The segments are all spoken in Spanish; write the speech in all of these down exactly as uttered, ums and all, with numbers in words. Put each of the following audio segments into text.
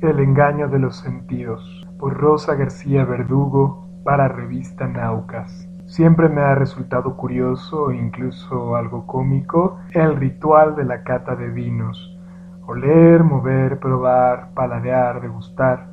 El engaño de los sentidos, por Rosa García Verdugo, para Revista Naucas. Siempre me ha resultado curioso e incluso algo cómico el ritual de la cata de vinos. Oler, mover, probar, paladear, degustar.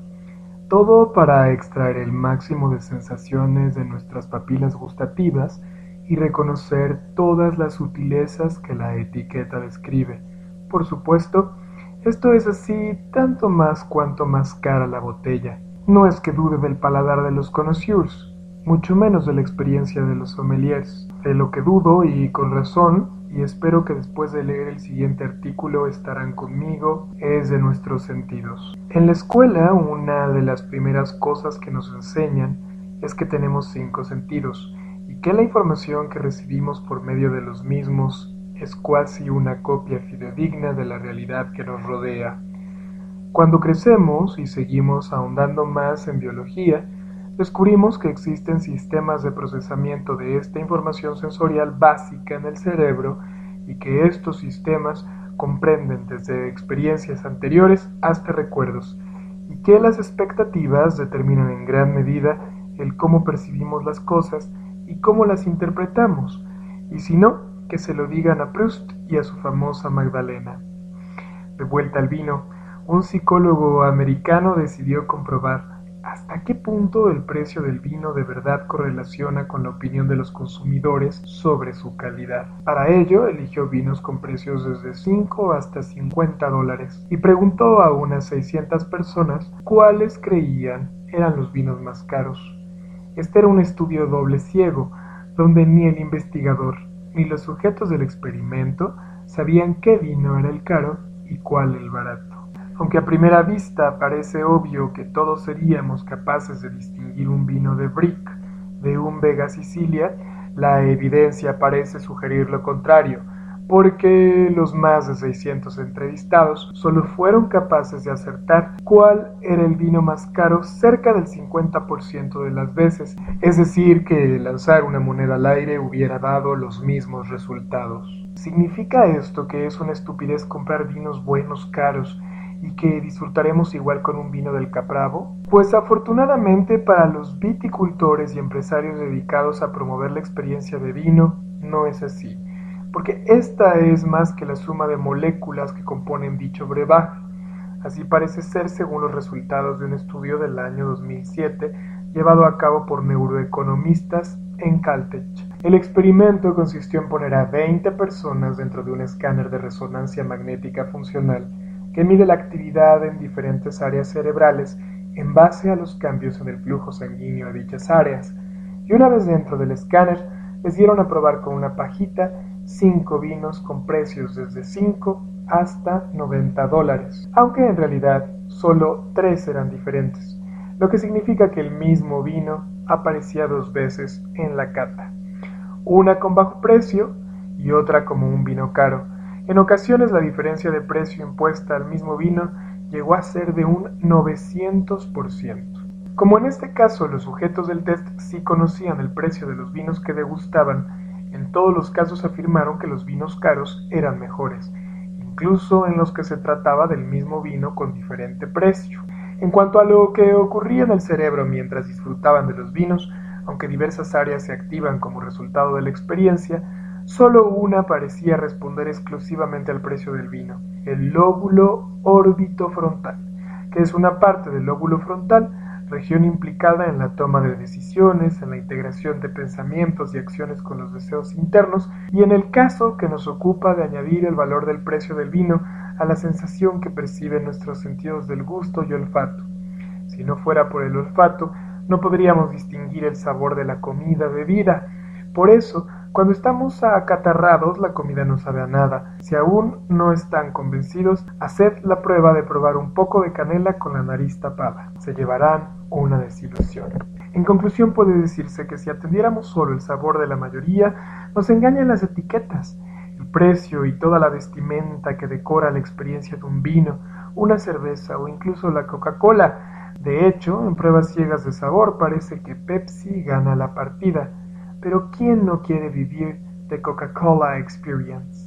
Todo para extraer el máximo de sensaciones de nuestras papilas gustativas y reconocer todas las sutilezas que la etiqueta describe. Por supuesto, esto es así tanto más cuanto más cara la botella. No es que dude del paladar de los connoisseurs, mucho menos de la experiencia de los sommeliers. De lo que dudo, y con razón, y espero que después de leer el siguiente artículo estarán conmigo, es de nuestros sentidos. En la escuela, una de las primeras cosas que nos enseñan es que tenemos cinco sentidos, y que la información que recibimos por medio de los mismos es cuasi una copia fidedigna de la realidad que nos rodea. Cuando crecemos y seguimos ahondando más en biología, descubrimos que existen sistemas de procesamiento de esta información sensorial básica en el cerebro y que estos sistemas comprenden desde experiencias anteriores hasta recuerdos, y que las expectativas determinan en gran medida el cómo percibimos las cosas y cómo las interpretamos, y si no, que se lo digan a Proust y a su famosa Magdalena. De vuelta al vino, un psicólogo americano decidió comprobar hasta qué punto el precio del vino de verdad correlaciona con la opinión de los consumidores sobre su calidad. Para ello, eligió vinos con precios desde cinco hasta cincuenta dólares y preguntó a unas seiscientas personas cuáles creían eran los vinos más caros. Este era un estudio doble ciego, donde ni el investigador ni los sujetos del experimento sabían qué vino era el caro y cuál el barato. Aunque a primera vista parece obvio que todos seríamos capaces de distinguir un vino de Brick de un Vega Sicilia, la evidencia parece sugerir lo contrario, porque los más de seiscientos entrevistados solo fueron capaces de acertar cuál era el vino más caro cerca del cincuenta por ciento de las veces, es decir, que lanzar una moneda al aire hubiera dado los mismos resultados. ¿Significa esto que es una estupidez comprar vinos buenos caros y que disfrutaremos igual con un vino del Capravo? Pues afortunadamente para los viticultores y empresarios dedicados a promover la experiencia de vino, no es así, porque esta es más que la suma de moléculas que componen dicho brebaje. Así parece ser según los resultados de un estudio del año dos mil siete llevado a cabo por neuroeconomistas en Caltech. El experimento consistió en poner a veinte personas dentro de un escáner de resonancia magnética funcional que mide la actividad en diferentes áreas cerebrales en base a los cambios en el flujo sanguíneo a dichas áreas, y una vez dentro del escáner les dieron a probar con una pajita cinco vinos con precios desde cinco hasta noventa dólares, aunque en realidad solo tres eran diferentes, lo que significa que el mismo vino aparecía dos veces en la cata, una con bajo precio y otra como un vino caro. En ocasiones la diferencia de precio impuesta al mismo vino llegó a ser de un novecientos por ciento. Como en este caso los sujetos del test sí conocían el precio de los vinos que degustaban, en todos los casos afirmaron que los vinos caros eran mejores, incluso en los que se trataba del mismo vino con diferente precio. En cuanto a lo que ocurría en el cerebro mientras disfrutaban de los vinos, aunque diversas áreas se activan como resultado de la experiencia, solo una parecía responder exclusivamente al precio del vino, el lóbulo orbitofrontal, que es una parte del lóbulo frontal, región implicada en la toma de decisiones, en la integración de pensamientos y acciones con los deseos internos, y en el caso que nos ocupa de añadir el valor del precio del vino a la sensación que perciben nuestros sentidos del gusto y olfato. Si no fuera por el olfato, no podríamos distinguir el sabor de la comida bebida. Por eso, cuando estamos acatarrados, la comida no sabe a nada. Si aún no están convencidos, haced la prueba de probar un poco de canela con la nariz tapada. Se llevarán una desilusión. En conclusión, puede decirse que si atendiéramos solo el sabor de la mayoría, nos engañan las etiquetas, el precio y toda la vestimenta que decora la experiencia de un vino, una cerveza o incluso la Coca-Cola. De hecho, en pruebas ciegas de sabor parece que Pepsi gana la partida. Pero ¿quién no quiere vivir the Coca-Cola Experience?